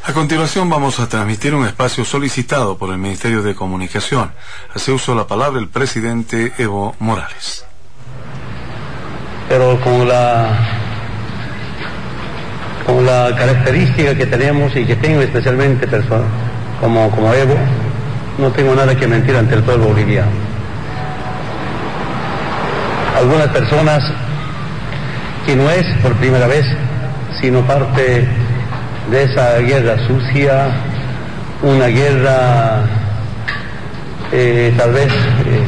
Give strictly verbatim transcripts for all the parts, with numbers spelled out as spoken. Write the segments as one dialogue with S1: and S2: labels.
S1: A continuación vamos a transmitir un espacio solicitado por el Ministerio de Comunicación. Hace uso de la palabra el presidente Evo Morales.
S2: Pero con la, con la característica que tenemos y que tengo especialmente persona, como, como Evo, no tengo nada que mentir ante el pueblo boliviano. Algunas personas, que no es por primera vez, sino parte de esa guerra sucia, una guerra eh, tal vez, eh,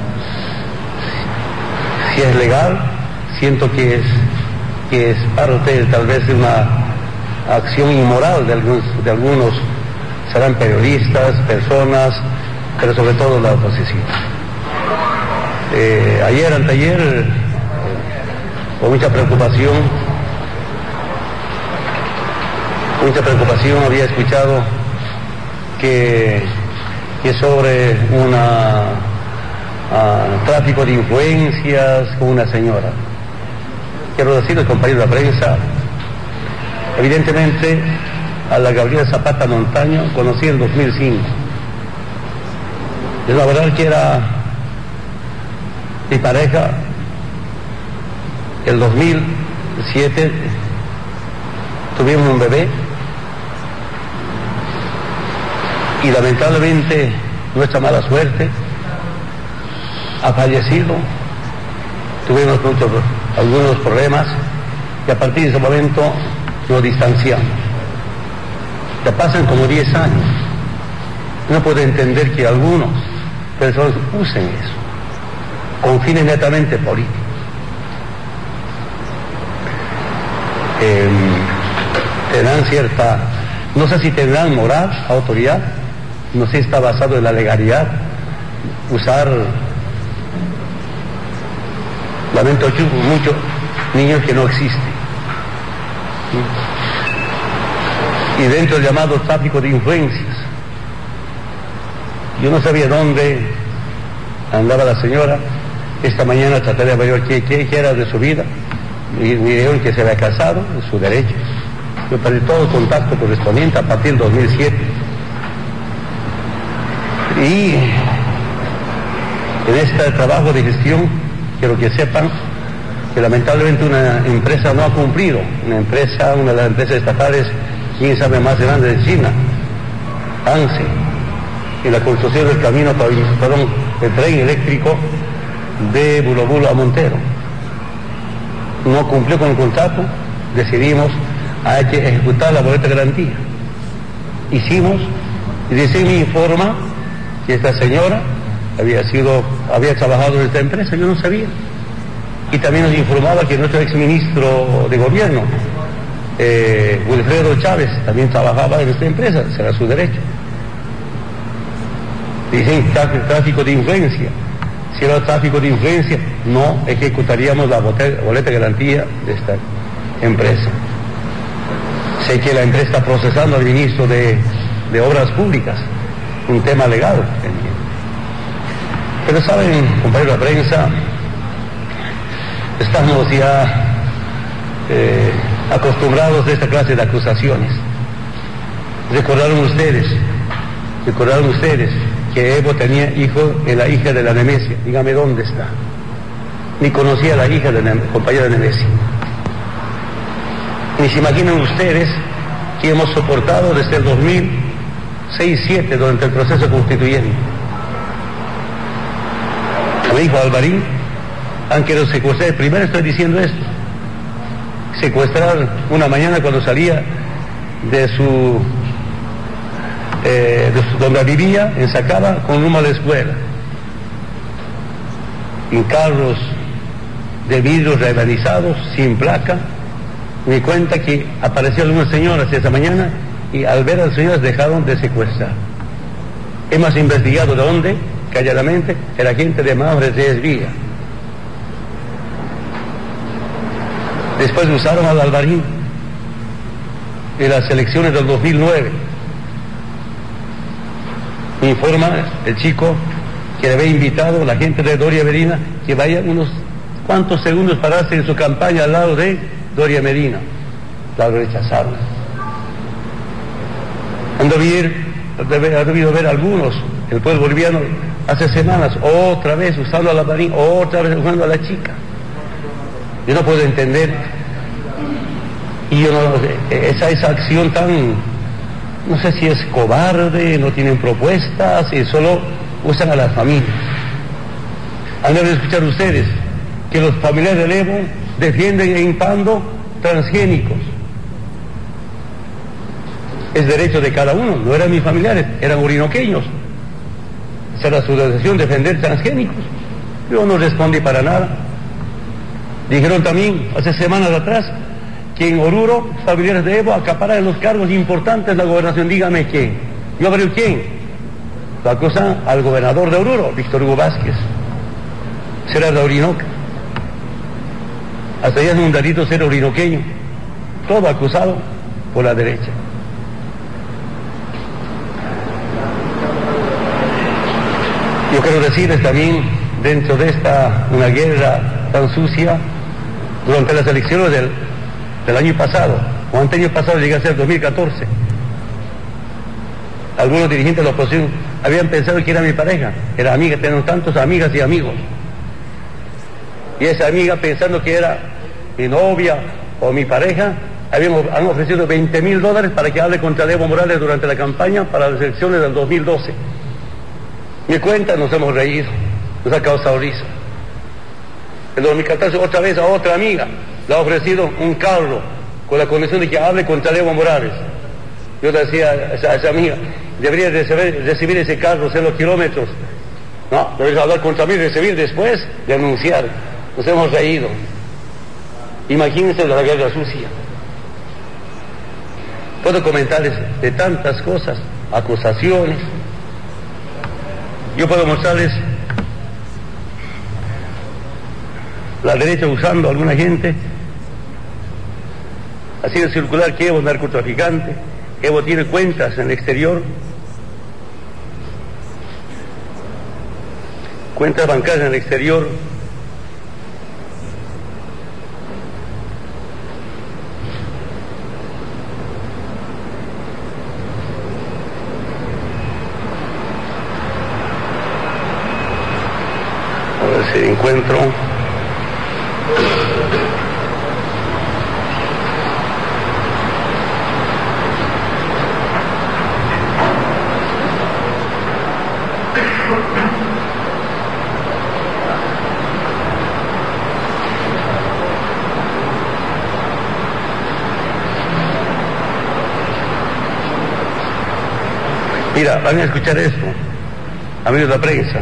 S2: si es legal, siento que es, que es parte tal vez de una acción inmoral de algunos, de algunos, serán periodistas, personas, pero sobre todo la oposición. Eh, ayer, anteayer, eh, con mucha preocupación, mucha preocupación había escuchado que, que sobre un uh, tráfico de influencias con una señora. Quiero decirle, compañero de la prensa, evidentemente a la Gabriela Zapata Montaño conocí en dos mil cinco. Es la verdad que era mi pareja. El dos mil siete tuvimos un bebé y lamentablemente nuestra mala suerte ha fallecido. Tuvimos muchos, algunos problemas y a partir de ese momento nos distanciamos. Ya pasan como diez años. No puedo entender que algunos personas usen eso con fines netamente políticos. Eh, tendrán cierta, no sé si tendrán moral, autoridad, no sé si está basado en la legalidad, usar, lamento mucho, niños que no existen. Y dentro del llamado tráfico de influencias, yo no sabía dónde andaba la señora. Esta mañana traté de ver qué, qué, qué era de su vida. Y me dijeron que se había casado, es su derecho. Yo perdí todo el contacto correspondiente a partir del dos mil siete. Y en este trabajo de gestión, quiero que sepan que lamentablemente una empresa no ha cumplido, una empresa, una de las empresas estatales, quién sabe más grande de China, ANSE, en la construcción del camino, perdón, el tren eléctrico de Bulo Bulo a Montero. No cumplió con el contrato, decidimos, hay que ejecutar la boleta de garantía. Hicimos, y recién me informa que esta señora había sido, había trabajado en esta empresa, yo no sabía. Y también nos informaba que nuestro exministro de gobierno, eh, Wilfredo Chávez, también trabajaba en esta empresa, será su derecho. Dicen tráfico de influencia. Si era tráfico de influencia, no ejecutaríamos la boleta de garantía de esta empresa. Sé que la empresa está procesando al ministro de, de Obras Públicas, un tema legal. Pero saben, compañeros de la prensa, estamos ya eh, acostumbrados a esta clase de acusaciones. Recordaron ustedes, recordaron ustedes que Evo tenía hijo en la hija de la Nemesia. Dígame dónde está. Ni conocía a la hija de la compañera Nemesia. Ni se imaginan ustedes que hemos soportado desde el dos mil seis siete durante el proceso constituyente. A mi hijo Alvarín han querido secuestrar. Primero estoy diciendo esto. Secuestrar una mañana cuando salía de su Eh, de donde vivía, en Sacaba, con rumbo a la escuela, en carros de vidrios revalizados, sin placa. Me cuenta que aparecieron algunas señoras esa mañana y al ver a las señoras dejaron de secuestrar. Hemos investigado de dónde, calladamente, el agente de Maures de Esvía. Después usaron al Alvarín en las elecciones del dos mil nueve. Me informa el chico que le había invitado a la gente de Doria Medina que vaya unos cuantos segundos para hacer su campaña al lado de Doria Medina. La rechazaron. Han debido, ha debido ver algunos, el pueblo boliviano, hace semanas, otra vez usando a la marín, otra vez jugando a la chica. Yo no puedo entender, y yo no, esa, esa acción tan, no sé si es cobarde, no tienen propuestas, y solo usan a las familias. Han de escuchar ustedes que los familiares del Evo defienden e impando transgénicos. Es derecho de cada uno, no eran mis familiares, eran orinoqueños. Esa era su decisión, defender transgénicos. Yo no respondí para nada. Dijeron también, hace semanas atrás, que en Oruro, familiares de Evo acaparan los cargos importantes de la gobernación. Dígame quién. Yo creo quién. Lo acusan al gobernador de Oruro, Víctor Hugo Vázquez. Será de Orinoca. Hasta ya es un delito ser orinoqueño. Todo acusado por la derecha. Yo quiero decirles también, dentro de esta, una guerra tan sucia, durante las elecciones del, del año pasado, o ante año pasado, llegué a ser dos mil catorce, algunos dirigentes de la oposición habían pensado que era mi pareja, era amiga, tenemos tantos amigas y amigos, y esa amiga, pensando que era mi novia o mi pareja, habían, han ofrecido veinte mil dólares para que hable contra Evo Morales durante la campaña para las elecciones del dos mil doce. Me cuenta, nos hemos reído, nos ha causado risa. En dos mil catorce, otra vez a otra amiga le ha ofrecido un carro con la condición de que hable contra Evo Morales. Yo le decía a esa, a esa amiga, debería recibir, recibir ese carro, hacer los kilómetros. No, debería hablar contra mí, recibir después, denunciar. Nos hemos reído. Imagínense la guerra sucia. Puedo comentarles de tantas cosas, acusaciones. Yo puedo mostrarles la derecha usando a alguna gente, haciendo circular que Evo es narcotraficante, Evo tiene cuentas en el exterior, cuentas bancarias en el exterior. A ver si encuentro. Mira, van a escuchar esto, amigos de la prensa.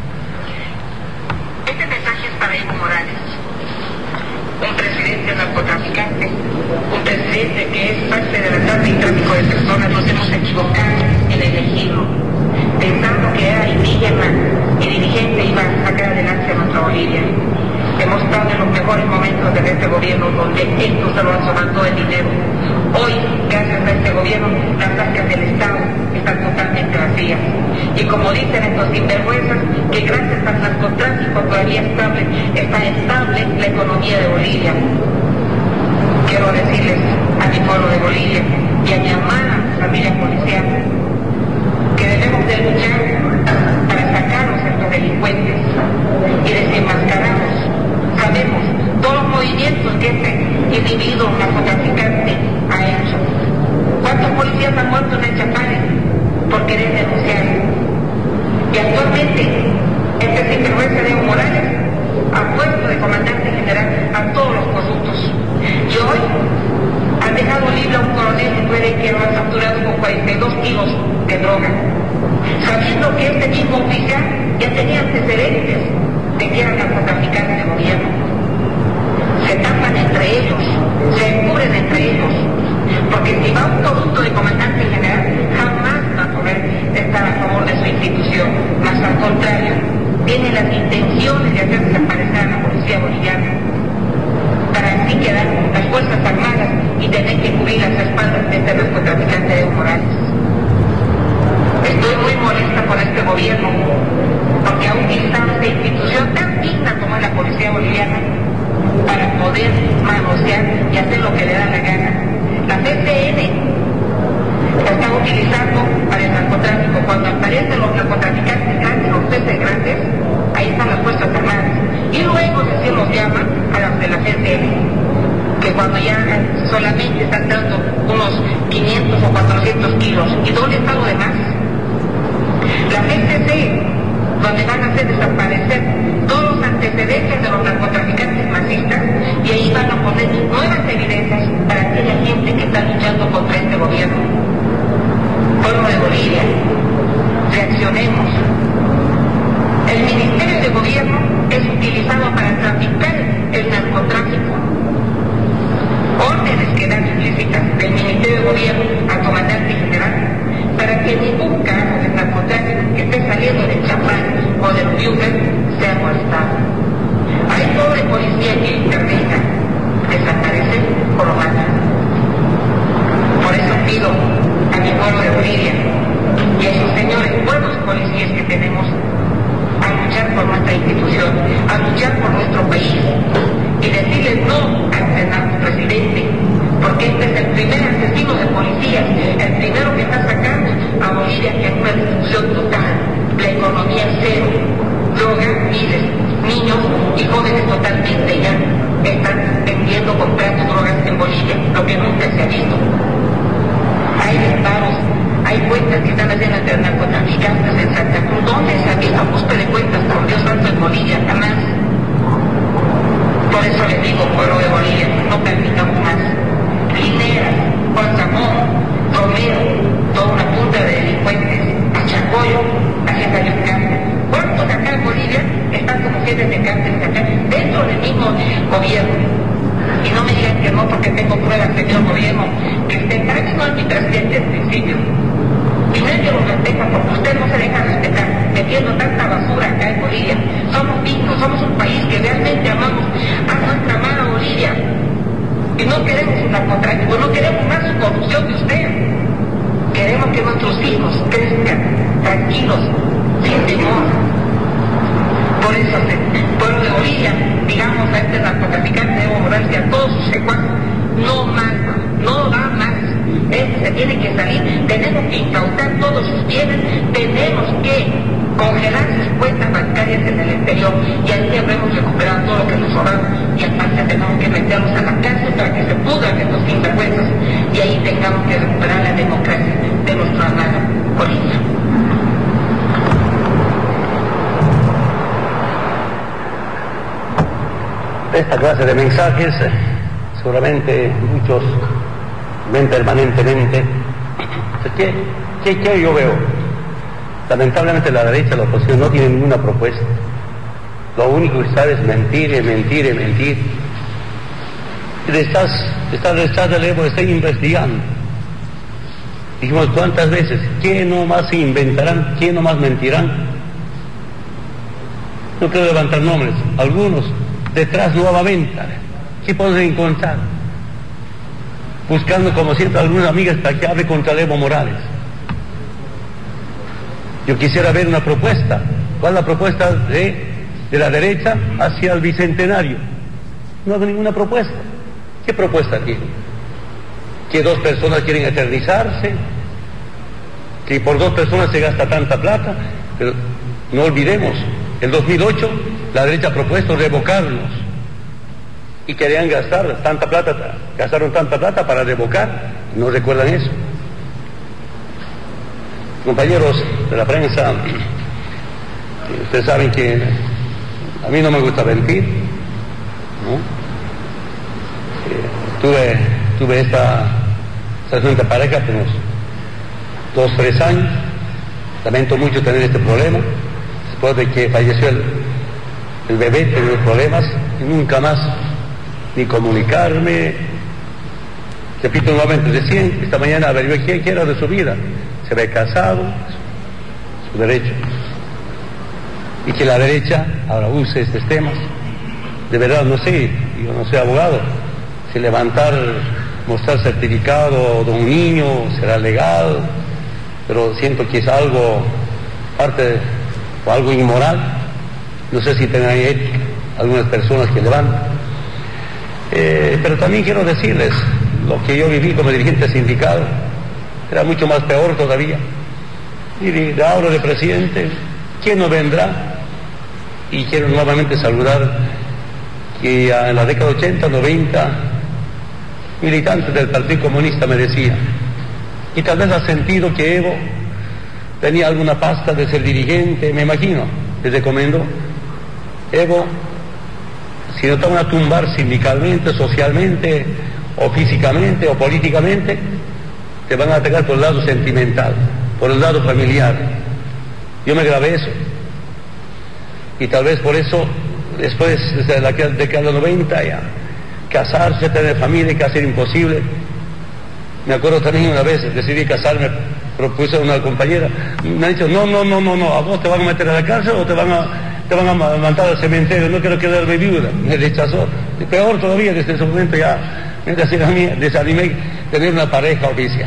S3: Este mensaje es para Evo Morales, un presidente narcotraficante, un presidente que es parte de la trata y tráfico de personas. Nos hemos equivocado en elegirlo, pensando que era indígena y dirigente iba a sacar adelante a nuestra Bolivia. Hemos estado en los mejores momentos de este gobierno, donde esto se lo han sobado todo el dinero. Hoy, gracias a este gobierno, las arcas del Estado están totalmente vacías. Y como dicen estos sinvergüenzas, que gracias al narcotráfico todavía estable, está estable la economía de Bolivia. Quiero decirles a mi pueblo de Bolivia y a mi amada familia policial que debemos de luchar para sacarlos a estos delincuentes y desenmascararlos. Sabemos todos los movimientos que este individuo narcotraficante ha hecho. ¿Cuántos policías han muerto en el Chapare por querer denunciar? Y actualmente este sinvergüenza de Evo Morales ha puesto de comandante general a todos los corruptos. Y hoy han dejado libre a un coronel que puede que lo han capturado con cuarenta y dos kilos de droga, sabiendo que este mismo oficial ya tenía antecedentes de que era narcotraficante de gobierno. Se tapan entre ellos, se encubren entre ellos, porque si va un corrupto de comandante general, jamás va a poder estar a favor de su institución, más al contrario, tiene las intenciones de hacer desaparecer a la policía boliviana, para así quedar las Fuerzas Armadas y tener que cubrir las espaldas de este narcotraficante de Evo Morales. Estoy muy molesta con este gobierno, porque ha utilizado esta institución tan digna como es la policía boliviana para poder manosear y hacer lo que le da la gana. La C C N utilizando para el narcotráfico. Cuando aparecen los narcotraficantes grandes, los peces grandes, ahí están las Fuerzas Armadas. Y luego recién los llaman a las de la G C M, que cuando ya solamente están dando unos quinientos o cuatrocientos kilos. ¿Y dónde está lo demás? La G C C, donde van a hacer desaparecer todos los antecedentes de los narcotraficantes masistas, y ahí van a poner nuevas evidencias para aquella gente que está luchando contra este gobierno. Pueblo de Bolivia, reaccionemos. El Ministerio de Gobierno es utilizado para traficar el narcotráfico. Órdenes que dan implícitas del Ministerio de Gobierno al comandante general para que ningún caso de narcotráfico que esté saliendo del Chapán o del Uruguay sea molestado. Hay todo de policía que intervenga, desaparece o lo mata. Por eso pido a mi pueblo de Bolivia y a esos señores buenos policías que tenemos a luchar por nuestra institución, a luchar por nuestro país y decirle no al narcopresidente, porque este es el primer asesino de policías, el primero que está sacando a Bolivia en una destrucción total, la economía cero, drogas, miles, niños y jóvenes totalmente ya están vendiendo, comprando drogas en Bolivia, lo que nunca se ha visto. Hay disparos, hay cuentas que están haciendo entre narcotraficantes en Santa Cruz. ¿Dónde se ha visto ajuste de cuentas por Dios santo en Bolivia? Jamás. Por eso les digo, pueblo de Bolivia, no permitamos más. Lineras, Juan Zamón, Romero, toda una punta de delincuentes, a Chacoyo, a jefes de cárcel. ¿Cuántos acá en Bolivia están como jefes de cárcel acá, dentro del mismo gobierno? Y no me digan que no, porque tengo pruebas, señor gobierno, que usted casi no arbitraje desde el principio. Y nadie lo respeta porque usted no se deja respetar, metiendo tanta basura acá en Bolivia. Somos dignos, somos un país que realmente amamos a nuestra amada Bolivia. Y no queremos un narcotráfico, no queremos más corrupción que usted. Queremos que nuestros hijos crezcan tranquilos, sin temor. Por eso, pueblo de Bolivia, digamos a este narcotraficante Evo Morales y a todos sus secuaces, no más, no da más. Este se tiene que salir, tenemos que incautar todos sus bienes, tenemos que congelar sus cuentas bancarias en el exterior, y así habremos recuperado todo lo que nos sobraba, y aparte tenemos que meterlos a la cárcel para que se pudran estos sinvergüenzas, y ahí tengamos que recuperar la democracia de nuestra amada Bolivia.
S2: Esta clase de mensajes, seguramente muchos ven permanentemente. ¿Qué, qué, qué yo veo? Lamentablemente la derecha, la oposición, no tiene ninguna propuesta. Lo único que sabe es mentir, y mentir, y mentir. Y estás, estás detrás del Evo, están investigando. Dijimos, ¿cuántas veces? ¿Qué nomás se inventarán? ¿Qué nomás mentirán? No quiero levantar nombres. Algunos detrás nuevamente. ¿Qué podemos encontrar? Buscando, como siempre, algunas amigas para que hable contra Evo Morales. Yo quisiera ver una propuesta. ¿Cuál es la propuesta de, de la derecha hacia el bicentenario? No hay ninguna propuesta. ¿Qué propuesta tiene? Que dos personas quieren eternizarse, que por dos personas se gasta tanta plata, pero no olvidemos, en dos mil ocho la derecha ha propuesto revocarlos y querían gastar tanta plata, gastaron tanta plata para revocar, ¿no recuerdan eso? Compañeros de la prensa, ustedes saben que a mí no me gusta mentir, ¿no? Eh, tuve, tuve esta excelente pareja hace unos dos, tres años, lamento mucho tener este problema, después de que falleció el, el bebé, tenía problemas, y nunca más ni comunicarme. Repito nuevamente, recién esta mañana averigué qué era de su vida, se ve casado, su derecho, y que la derecha ahora use estos temas. De verdad no sé, yo no soy abogado, si levantar, mostrar certificado de un niño será legal, pero siento que es algo parte de, o algo inmoral. No sé si tengan ética algunas personas que levantan. Eh, pero también quiero decirles lo que yo viví como dirigente sindical. era mucho más peor todavía. Y de ahora de presidente, ¿quién no vendrá? Y quiero nuevamente saludar que en la década ochenta, noventa, militantes del Partido Comunista me decían, y tal vez ha sentido que Evo tenía alguna pasta de ser dirigente, me imagino, les recomiendo, Evo, si no te van a tumbar sindicalmente, socialmente, o físicamente, o políticamente, te van a atacar por el lado sentimental, por el lado familiar. Yo me grabé eso. Y tal vez por eso, después, desde la década de noventa, ya, casarse, tener familia, que hacer imposible. Me acuerdo también una vez, decidí casarme, propuse a una compañera, me ha dicho, no, no, no, no, no, a vos te van a meter a la cárcel o te van a, te van a mandar al cementerio, no quiero quedarme viuda. Me rechazó. Y peor todavía, desde ese momento ya, me decía a mí, desanimé tener una pareja oficial.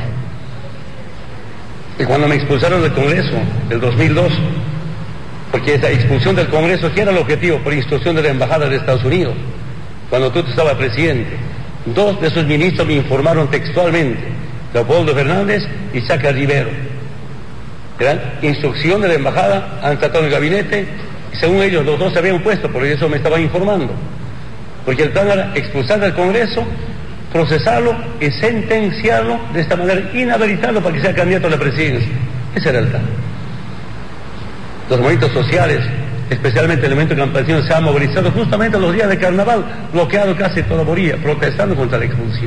S2: Y cuando me expulsaron del Congreso, del dos mil dos, porque esa expulsión del Congreso, ¿qué era el objetivo? Por instrucción de la Embajada de Estados Unidos, cuando tú estabas presidente. Dos de esos ministros me informaron textualmente, Leopoldo Fernández y Saca Rivero. Eran instrucción de la Embajada, han tratado en el gabinete, y según ellos los dos se habían puesto, por eso me estaban informando. Porque el plan era expulsar del Congreso, procesarlo y sentenciarlo de esta manera, inhabilitarlo para que sea candidato a la presidencia. Ese era el plan. Los movimientos sociales, especialmente el elemento campesino, se han movilizado justamente los días de carnaval, bloqueado casi toda Bolivia, protestando contra la expulsión.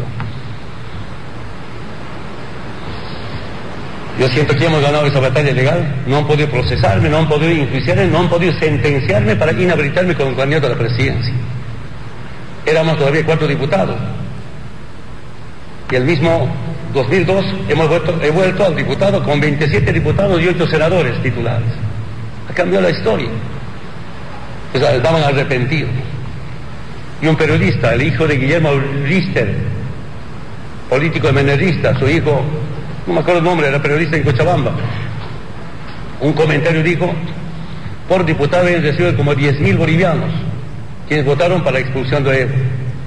S2: Yo siento que hemos ganado esa batalla legal, no han podido procesarme, no han podido enjuiciarme, no han podido sentenciarme para inhabilitarme como candidato a la presidencia. Éramos todavía cuatro diputados. Y el mismo dos mil dos hemos vuelto, he vuelto al diputado con veintisiete diputados y ocho senadores titulares. Ha cambiado la historia. O sea, estaban arrepentidos. Y un periodista, el hijo de Guillermo Rister, político emenerista, su hijo, no me acuerdo el nombre, era periodista en Cochabamba, un comentario dijo, por diputado he recibido como diez mil bolivianos, quienes votaron para la expulsión de Evo.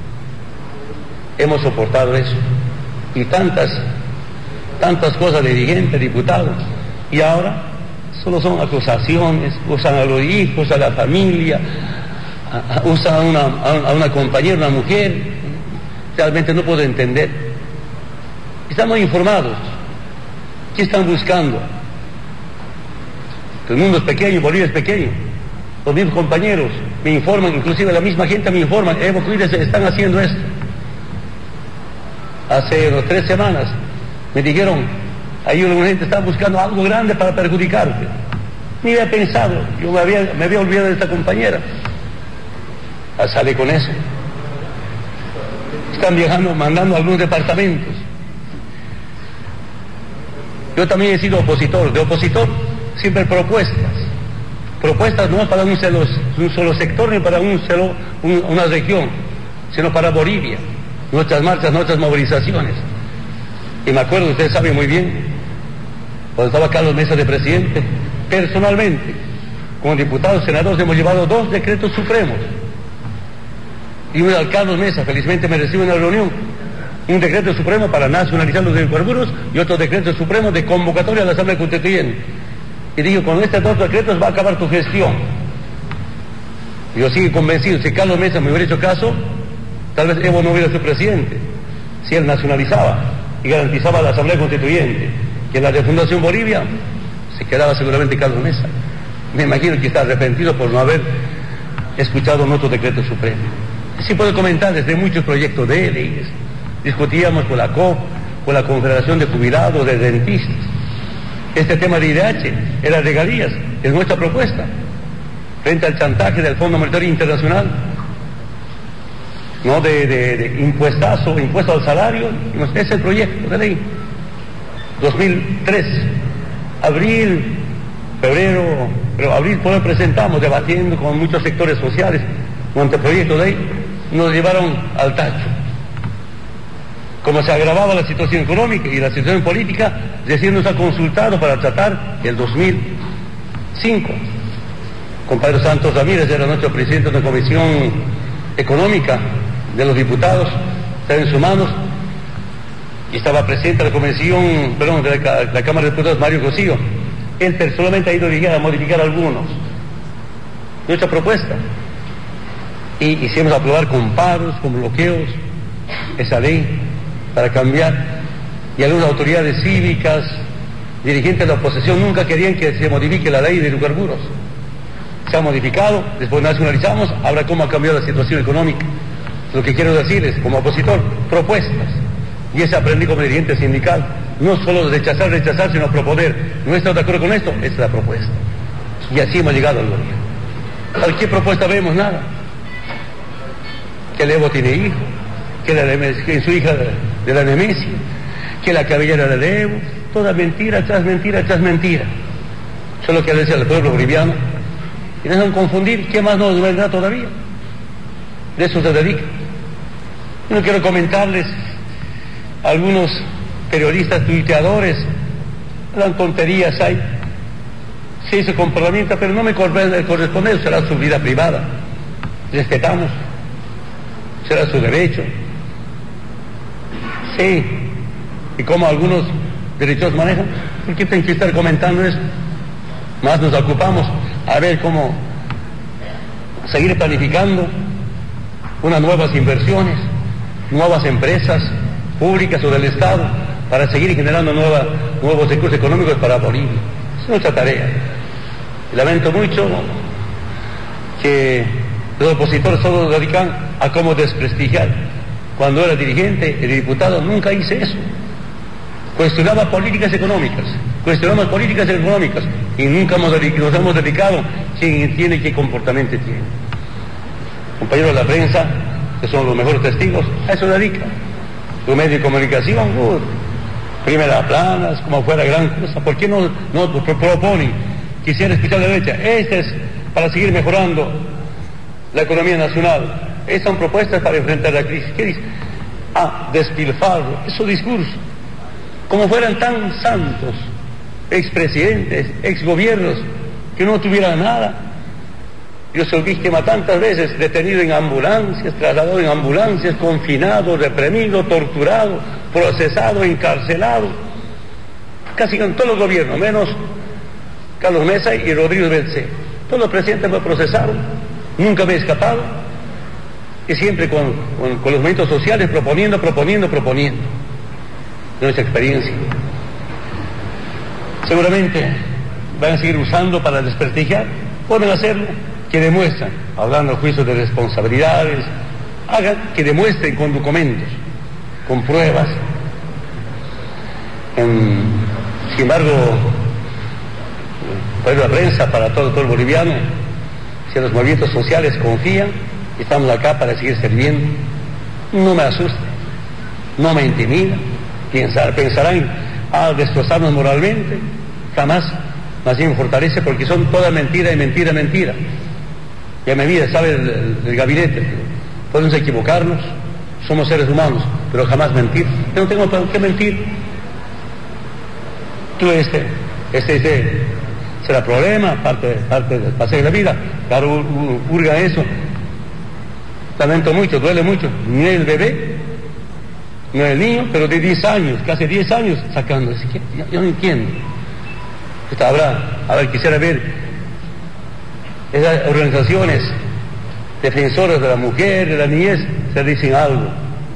S2: Hemos soportado eso. Y tantas, tantas cosas de dirigente, diputado, y ahora solo son acusaciones, usan a los hijos, a la familia, a, a, usan a una, a una compañera, una mujer. Realmente no puedo entender. Estamos informados. ¿Qué están buscando? El mundo es pequeño, Bolivia es pequeño. Los mismos compañeros me informan, inclusive la misma gente me informa, Evo, cuídese, están haciendo esto. Hace unas tres semanas me dijeron, ahí una gente está buscando algo grande para perjudicarte. Ni había pensado, yo me había, me había olvidado de esta compañera. Ah, sale con eso. Están viajando, mandando a algunos departamentos. Yo también he sido opositor, de opositor siempre propuestas. Propuestas no para un solo, un solo sector ni para un solo, un, una región, sino para Bolivia. Nuestras marchas, nuestras movilizaciones. Y me acuerdo, ustedes saben muy bien, cuando estaba Carlos Mesa de presidente, personalmente, como diputados, senadores, hemos llevado dos decretos supremos. Y uno al Carlos Mesa, felizmente me recibe en la reunión, un decreto supremo para nacionalizar los hidrocarburos y otro decreto supremo de convocatoria a la Asamblea Constituyente. Y digo, con estos dos decretos va a acabar tu gestión. Y yo sigo convencido, si Carlos Mesa me hubiera hecho caso, tal vez Evo no hubiera sido presidente. Si él nacionalizaba y garantizaba a la Asamblea Constituyente que en la refundación Bolivia se quedaba seguramente Carlos Mesa. Me imagino que está arrepentido por no haber escuchado nuestro decreto supremo. Sí puedo comentar desde muchos proyectos de leyes. Discutíamos con la C O P, con la Confederación de Jubilados, de Dentistas. Este tema de I D H era regalías, es nuestra propuesta. Frente al chantaje del Fondo Monetario Internacional, no de, de, de impuestazo, impuesto al salario, ese es el proyecto de ley. dos mil tres, abril, febrero, pero abril por ahí presentamos, debatiendo con muchos sectores sociales, un anteproyecto de ley, nos llevaron al tacho. Como se agravaba la situación económica y la situación política, recién nos ha consultado para tratar el dos mil cinco. Compadre Santos Ramírez era nuestro presidente de la Comisión Económica de los Diputados, está en sus manos. y estaba presente la Comisión, perdón, de la, la Cámara de Diputados, Mario Cosío. Él personalmente ha ido a, a modificar algunos. Nuestra propuesta. Y hicimos aprobar con paros, con bloqueos, esa ley para cambiar. Y algunas autoridades cívicas, dirigentes de la oposición, nunca querían que se modifique la ley de hidrocarburos. Se ha modificado, después nacionalizamos, ahora cómo ha cambiado la situación económica. Lo que quiero decir es, como opositor, propuestas. Y ese aprendí como dirigente sindical. No solo rechazar, rechazar, sino proponer. ¿No estás de acuerdo con esto? Esa es la propuesta. Y así hemos llegado al gobierno. ¿Qué propuesta vemos? Nada. Que el Evo tiene hijo, que, la, que su hija de, de la Nemesia, que la cabellera del Evo, toda mentira, tras mentira, tras mentira. Solo quiero decir al pueblo boliviano, y no dejan confundir, ¿qué más nos vendrá todavía? De eso se dedica. No quiero comentarles, algunos periodistas, tuiteadores, dan tonterías ahí. Sí, se complementa, pero no me corresponde, será su vida privada. Respetamos. Será su derecho. Sí. ¿Y cómo algunos derechos manejan? ¿Por qué tienen que estar comentando eso? Más nos ocupamos a ver cómo seguir planificando unas nuevas inversiones, nuevas empresas públicas o del Estado, para seguir generando nueva, nuevos recursos económicos para Bolivia. Es nuestra tarea. Y lamento mucho que los opositores solo se dedican a cómo desprestigiar. Cuando era dirigente y diputado nunca hice eso. Cuestionaba políticas económicas, cuestionamos políticas económicas y nunca hemos nos hemos dedicado quién tiene, qué comportamiento tiene. Compañeros de la prensa, que son los mejores testigos, a eso dedican. Los medios de comunicación, uh, primera planas, como fuera gran cosa. ¿Por qué no, no proponen que sea especial de derecha? Este es para seguir mejorando la economía nacional. Estas son propuestas para enfrentar la crisis. ¿Qué dice? Ah, despilfarro, eso discurso. Como fueran tan santos, expresidentes, exgobiernos, que no tuvieran nada. Yo soy víctima tantas veces, detenido en ambulancias, trasladado en ambulancias, confinado, reprimido, torturado, procesado, encarcelado. Casi en todos los gobiernos, menos Carlos Mesa y Rodríguez Belcé. Todos los presidentes me procesaron, nunca me he escapado. Y siempre con, con, con los movimientos sociales proponiendo, proponiendo, proponiendo. Nuestra experiencia. Seguramente van a seguir usando para desprestigiar, pueden hacerlo, que demuestran, hablando de juicios de responsabilidades, hagan que demuestren con documentos, con pruebas. En, sin embargo, para la prensa, para todo, todo el boliviano, si los movimientos sociales confían, estamos acá para seguir sirviendo, no me asusta, no me intimida. Pensar, pensarán a destrozarnos moralmente, jamás, más bien fortalece, porque son toda mentira y mentira, mentira. Ya me mide, sabe el, el gabinete, podemos equivocarnos, somos seres humanos, pero jamás mentir. Yo no tengo por qué mentir. Tú este, este, este, será problema, parte, parte del paseo de la vida, claro, hurga eso. Lamento mucho, duele mucho, ni el bebé, no el niño, pero de diez años, casi diez años sacando. Así que yo, yo no entiendo. Esto habrá, a ver, quisiera ver esas organizaciones defensoras de la mujer, de la niñez, se dicen algo.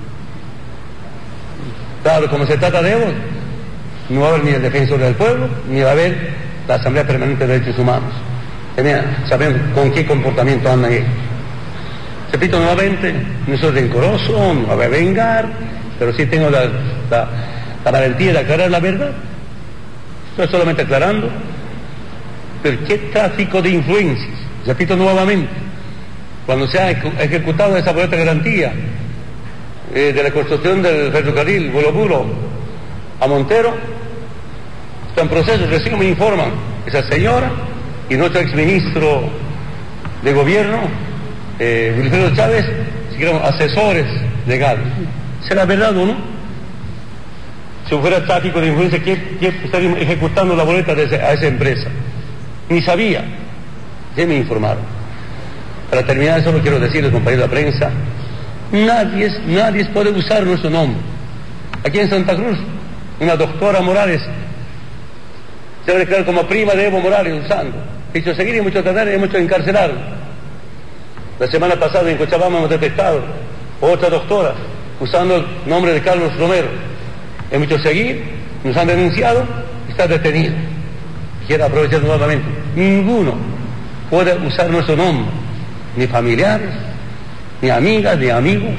S2: Claro, como se trata de Evo, no va a haber ni el defensor del pueblo, ni va a haber la Asamblea Permanente de Derechos Humanos. Sabemos con qué comportamiento andan ellos. Repito nuevamente, no soy rencoroso, no voy a vengar, pero sí tengo la, la, la valentía de aclarar la verdad. Estoy solamente aclarando. Pero qué tráfico de influencias. Repito nuevamente, cuando se ha ejecutado esa boleta de garantía eh, de la construcción del ferrocarril Boloburo a Montero, está en proceso, recién me informan, esa señora y nuestro exministro de gobierno, eh, Wilfredo Chávez, siguieron asesores legales. ¿Será verdad o no? Si fuera tráfico de influencia, ¿quién estaría ejecutando la boleta de ese, a esa empresa? Ni sabía. Ya me informaron. Para terminar, solo quiero decirles, compañeros de la prensa, nadie, nadie puede usar nuestro nombre. Aquí en Santa Cruz, una doctora Morales se va a declarar como prima de Evo Morales usando. Hecho seguir y mucho tratar y mucho encarcelar. La semana pasada en Cochabamba hemos detectado otra doctora usando el nombre de Carlos Romero. Hemos hecho seguir, nos han denunciado, está detenido. Quiero aprovechar nuevamente. Ninguno puede usar nuestro nombre, ni familiares, ni amigas, ni amigos,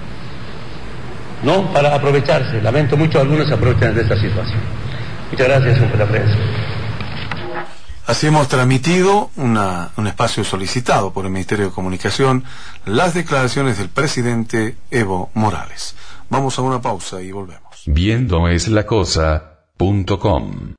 S2: no para aprovecharse. Lamento mucho, algunos se aprovechan de esta situación. Muchas gracias, señor la prensa.
S1: Así hemos transmitido una, un espacio solicitado por el Ministerio de Comunicación, las declaraciones del presidente Evo Morales. Vamos a una pausa y volvemos.
S4: Viendo es la cosa punto com